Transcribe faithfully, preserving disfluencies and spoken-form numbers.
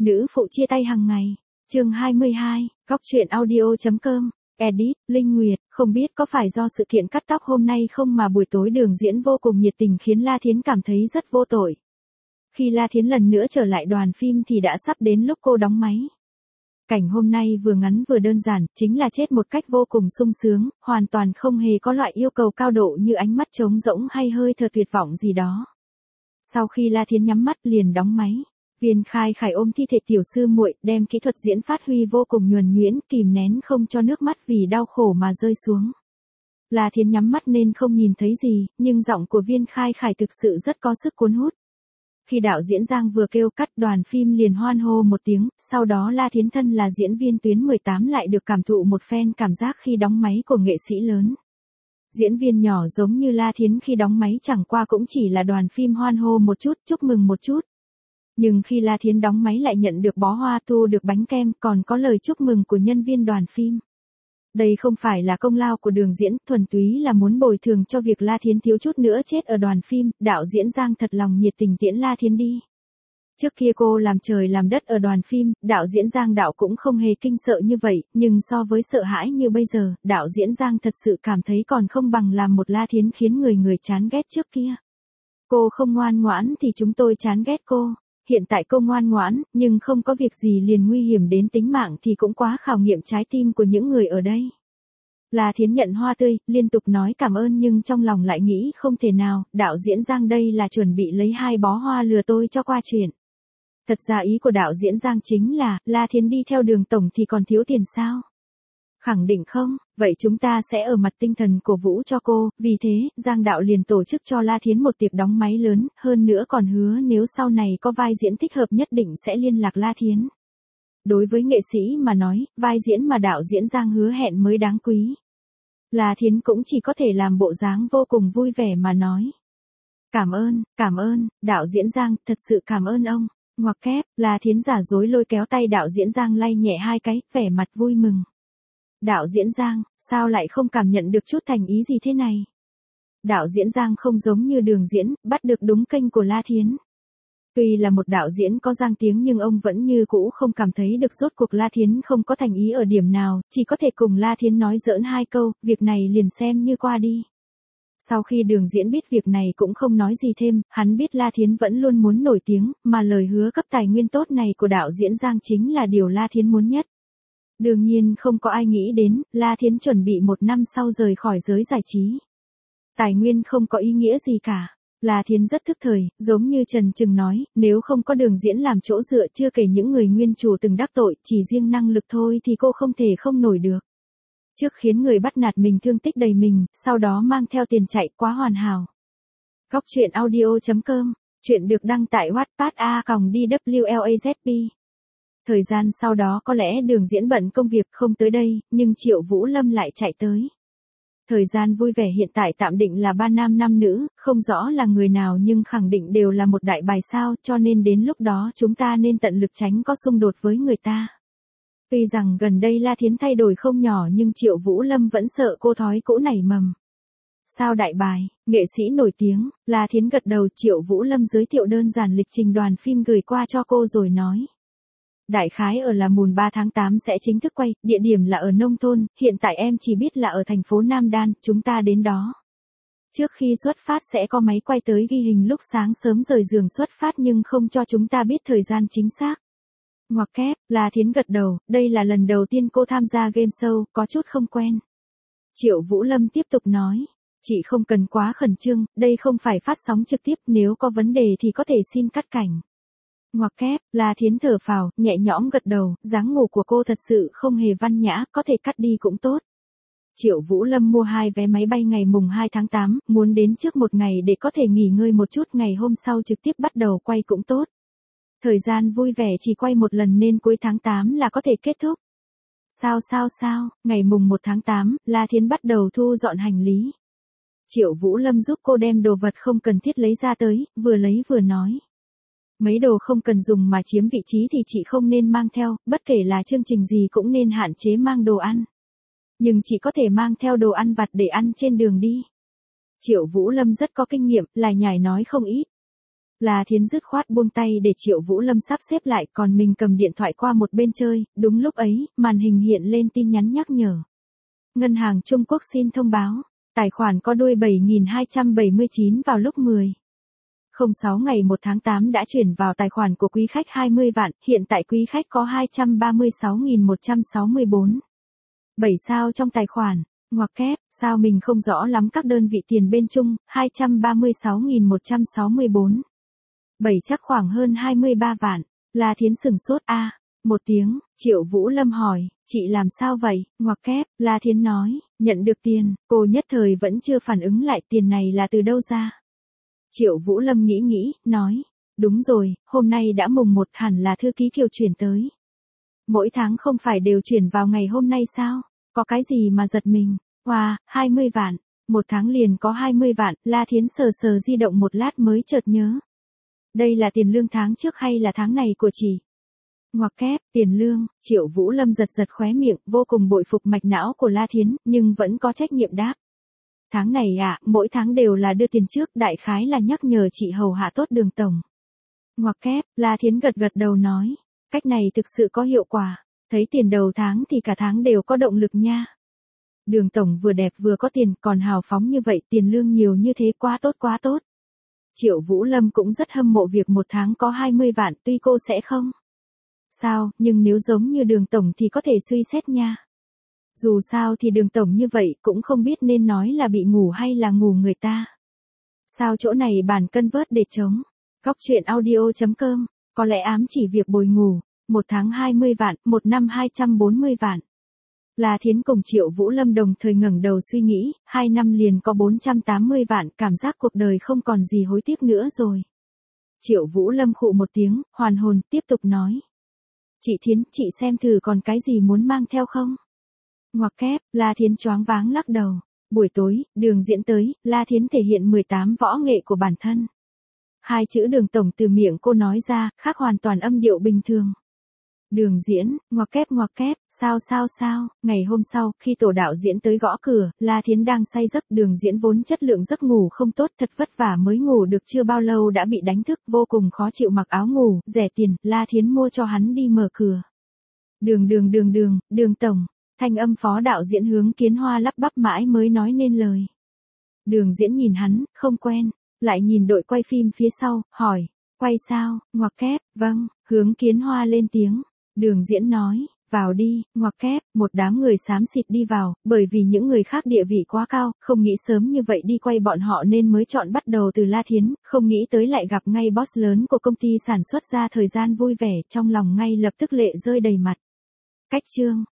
Nữ phụ chia tay hàng ngày. Chương hai mươi hai, góc truyện audio.com. Edit, Linh Nguyệt, không biết có phải do sự kiện cắt tóc hôm nay không mà buổi tối Đường diễn vô cùng nhiệt tình khiến La Thiến cảm thấy rất vô tội. Khi La Thiến lần nữa trở lại đoàn phim thì đã sắp đến lúc cô đóng máy. Cảnh hôm nay vừa ngắn vừa đơn giản, chính là chết một cách vô cùng sung sướng, hoàn toàn không hề có loại yêu cầu cao độ như ánh mắt trống rỗng hay hơi thở tuyệt vọng gì đó. Sau khi La Thiến nhắm mắt liền đóng máy. Viên Khai Khải ôm thi thể tiểu sư muội, đem kỹ thuật diễn phát huy vô cùng nhuần nhuyễn, kìm nén không cho nước mắt vì đau khổ mà rơi xuống. La Thiến nhắm mắt nên không nhìn thấy gì, nhưng giọng của Viên Khai Khải thực sự rất có sức cuốn hút. Khi đạo diễn Giang vừa kêu cắt, đoàn phim liền hoan hô một tiếng, sau đó La Thiến thân là diễn viên tuyến mười tám lại được cảm thụ một phen cảm giác khi đóng máy của nghệ sĩ lớn. Diễn viên nhỏ giống như La Thiến khi đóng máy chẳng qua cũng chỉ là đoàn phim hoan hô một chút, chúc mừng một chút. Nhưng khi La Thiến đóng máy lại nhận được bó hoa, thu được bánh kem, còn có lời chúc mừng của nhân viên đoàn phim. Đây không phải là công lao của Đường diễn, thuần túy là muốn bồi thường cho việc La Thiến thiếu chút nữa chết ở đoàn phim, đạo diễn Giang thật lòng nhiệt tình tiễn La Thiến đi. Trước kia cô làm trời làm đất ở đoàn phim, đạo diễn Giang đạo cũng không hề kinh sợ như vậy, nhưng so với sợ hãi như bây giờ, đạo diễn Giang thật sự cảm thấy còn không bằng làm một La Thiến khiến người người chán ghét trước kia. Cô không ngoan ngoãn thì chúng tôi chán ghét cô. Hiện tại cô ngoan ngoãn, nhưng không có việc gì liền nguy hiểm đến tính mạng thì cũng quá khảo nghiệm trái tim của những người ở đây. La Thiến nhận hoa tươi, liên tục nói cảm ơn nhưng trong lòng lại nghĩ không thể nào, đạo diễn Giang đây là chuẩn bị lấy hai bó hoa lừa tôi cho qua chuyện. Thật ra ý của đạo diễn Giang chính là, La Thiến đi theo Đường tổng thì còn thiếu tiền sao? Khẳng định không, vậy chúng ta sẽ ở mặt tinh thần cổ vũ cho cô, vì thế, Giang đạo liền tổ chức cho La Thiến một tiệc đóng máy lớn, hơn nữa còn hứa nếu sau này có vai diễn thích hợp nhất định sẽ liên lạc La Thiến. Đối với nghệ sĩ mà nói, vai diễn mà đạo diễn Giang hứa hẹn mới đáng quý. La Thiến cũng chỉ có thể làm bộ dáng vô cùng vui vẻ mà nói. Cảm ơn, cảm ơn, đạo diễn Giang, thật sự cảm ơn ông. Ngoặc kép, La Thiến giả dối lôi kéo tay đạo diễn Giang lay nhẹ hai cái, vẻ mặt vui mừng. Đạo diễn Giang, sao lại không cảm nhận được chút thành ý gì thế này? Đạo diễn Giang không giống như Đường diễn, bắt được đúng kênh của La Thiến. Tuy là một đạo diễn có Giang tiếng nhưng ông vẫn như cũ không cảm thấy được rốt cuộc La Thiến không có thành ý ở điểm nào, chỉ có thể cùng La Thiến nói giỡn hai câu, việc này liền xem như qua đi. Sau khi Đường diễn biết việc này cũng không nói gì thêm, hắn biết La Thiến vẫn luôn muốn nổi tiếng, mà lời hứa cấp tài nguyên tốt này của đạo diễn Giang chính là điều La Thiến muốn nhất. Đương nhiên không có ai nghĩ đến, La Thiến chuẩn bị một năm sau rời khỏi giới giải trí. Tài nguyên không có ý nghĩa gì cả. La Thiến rất thức thời, giống như Trần Trừng nói, nếu không có Đường diễn làm chỗ dựa chưa kể những người nguyên chủ từng đắc tội, chỉ riêng năng lực thôi thì cô không thể không nổi được. Trước khiến người bắt nạt mình thương tích đầy mình, sau đó mang theo tiền chạy quá hoàn hảo. Góc truyện audio.com, chuyện được đăng tại Wattpad a còng đê vê lờ a zét pê. Thời gian sau đó có lẽ Đường diễn bận công việc không tới đây, nhưng Triệu Vũ Lâm lại chạy tới. Thời gian vui vẻ hiện tại tạm định là ba nam năm nữ, không rõ là người nào nhưng khẳng định đều là một đại bài sao, cho nên đến lúc đó chúng ta nên tận lực tránh có xung đột với người ta. Tuy rằng gần đây La Thiến thay đổi không nhỏ nhưng Triệu Vũ Lâm vẫn sợ cô thói cũ nảy mầm. Sao đại bài, nghệ sĩ nổi tiếng, La Thiến gật đầu. Triệu Vũ Lâm giới thiệu đơn giản lịch trình đoàn phim gửi qua cho cô rồi nói. Đại khái ở là mùng ba tháng tám sẽ chính thức quay, địa điểm là ở nông thôn, hiện tại em chỉ biết là ở thành phố Nam Đan, chúng ta đến đó. Trước khi xuất phát sẽ có máy quay tới ghi hình lúc sáng sớm rời giường xuất phát nhưng không cho chúng ta biết thời gian chính xác. Ngoặc kép, La Thiến gật đầu, đây là lần đầu tiên cô tham gia game show, có chút không quen. Triệu Vũ Lâm tiếp tục nói, chị không cần quá khẩn trương, đây không phải phát sóng trực tiếp, nếu có vấn đề thì có thể xin cắt cảnh. Ngoặc kép, La Thiến thở phào, nhẹ nhõm gật đầu, dáng ngủ của cô thật sự không hề văn nhã, có thể cắt đi cũng tốt. Triệu Vũ Lâm mua hai vé máy bay ngày mùng hai tháng tám, muốn đến trước một ngày để có thể nghỉ ngơi một chút, ngày hôm sau trực tiếp bắt đầu quay cũng tốt. Thời gian vui vẻ chỉ quay một lần nên cuối tháng tám là có thể kết thúc. Sao sao sao, ngày mùng một tháng tám, La Thiến bắt đầu thu dọn hành lý. Triệu Vũ Lâm giúp cô đem đồ vật không cần thiết lấy ra tới, vừa lấy vừa nói. Mấy đồ không cần dùng mà chiếm vị trí thì chị không nên mang theo, bất kể là chương trình gì cũng nên hạn chế mang đồ ăn. Nhưng chị có thể mang theo đồ ăn vặt để ăn trên đường đi. Triệu Vũ Lâm rất có kinh nghiệm, lại nhải nói không ít. La Thiến dứt khoát buông tay để Triệu Vũ Lâm sắp xếp lại, còn mình cầm điện thoại qua một bên chơi. Đúng lúc ấy, màn hình hiện lên tin nhắn nhắc nhở. Ngân hàng Trung Quốc xin thông báo, tài khoản có đuôi bảy nghìn hai trăm bảy mươi chín vào lúc mười không sáu ngày một tháng tám đã chuyển vào tài khoản của quý khách hai mươi vạn, hiện tại quý khách có hai trăm ba mươi sáu nghìn một trăm sáu mươi bốn bảy sao trong tài khoản. Ngoặc kép, sao mình không rõ lắm các đơn vị tiền bên Trung, hai trăm ba mươi sáu nghìn một trăm sáu mươi bốn bảy chắc khoảng hơn hai mươi ba vạn. La Thiến sửng sốt a, à, một tiếng. Triệu Vũ Lâm hỏi, chị làm sao vậy? Ngoặc kép, La Thiến nói, nhận được tiền. Cô nhất thời vẫn chưa phản ứng lại tiền này là từ đâu ra. Triệu Vũ Lâm nghĩ nghĩ, nói, đúng rồi, hôm nay đã mùng một, hẳn là thư ký Kiều chuyển tới. Mỗi tháng không phải đều chuyển vào ngày hôm nay sao? Có cái gì mà giật mình? Wow, hai mươi vạn, một tháng liền có hai mươi vạn. La Thiến sờ sờ di động một lát mới chợt nhớ. Đây là tiền lương tháng trước hay là tháng này của chị? Ngoặc kép, tiền lương. Triệu Vũ Lâm giật giật khóe miệng, vô cùng bội phục mạch não của La Thiến, nhưng vẫn có trách nhiệm đáp. Tháng này à, mỗi tháng đều là đưa tiền trước, đại khái là nhắc nhở chị hầu hạ tốt Đường tổng. Ngoặc kép, La Thiến gật gật đầu nói, cách này thực sự có hiệu quả, thấy tiền đầu tháng thì cả tháng đều có động lực nha. Đường tổng vừa đẹp vừa có tiền, còn hào phóng như vậy, tiền lương nhiều như thế, quá tốt quá tốt. Triệu Vũ Lâm cũng rất hâm mộ việc một tháng có hai mươi vạn, tuy cô sẽ không. Sao, nhưng nếu giống như Đường tổng thì có thể suy xét nha. Dù sao thì Đường tổng như vậy cũng không biết nên nói là bị ngủ hay là ngủ người ta. Sao chỗ này bàn cân vớt để trống. Góc truyện audio chấm com, có lẽ ám chỉ việc bồi ngủ. Một tháng hai mươi vạn, một năm hai trăm bốn mươi vạn. La Thiến cùng Triệu Vũ Lâm đồng thời ngẩng đầu suy nghĩ, hai năm liền có bốn trăm tám mươi vạn, cảm giác cuộc đời không còn gì hối tiếc nữa rồi. Triệu Vũ Lâm khụ một tiếng, hoàn hồn, tiếp tục nói. Chị Thiến, chị xem thử còn cái gì muốn mang theo không? Ngoặc kép, La Thiến choáng váng lắc đầu. Buổi tối, Đường Diễn tới, La Thiến thể hiện mười tám võ nghệ của bản thân. Hai chữ Đường tổng từ miệng cô nói ra, khác hoàn toàn âm điệu bình thường. Đường Diễn, ngoặc kép ngoặc kép, sao sao sao. Ngày hôm sau, khi tổ đạo diễn tới gõ cửa, La Thiến đang say giấc. Đường Diễn vốn chất lượng giấc ngủ không tốt, thật vất vả mới ngủ được chưa bao lâu đã bị đánh thức, vô cùng khó chịu, mặc áo ngủ, rẻ tiền. La Thiến mua cho hắn đi mở cửa. Đường đường đường đường, Đường tổng. Thanh âm phó đạo diễn Hướng Kiến Hoa lắp bắp mãi mới nói nên lời. Đường Diễn nhìn hắn, không quen, lại nhìn đội quay phim phía sau, hỏi, quay sao? Ngoặc kép, vâng. Hướng Kiến Hoa lên tiếng. Đường Diễn nói, vào đi. Ngoặc kép, một đám người xám xịt đi vào, bởi vì những người khác địa vị quá cao, không nghĩ sớm như vậy đi quay bọn họ nên mới chọn bắt đầu từ La Thiến, không nghĩ tới lại gặp ngay boss lớn của công ty sản xuất, ra thời gian vui vẻ, trong lòng ngay lập tức lệ rơi đầy mặt. Cách chương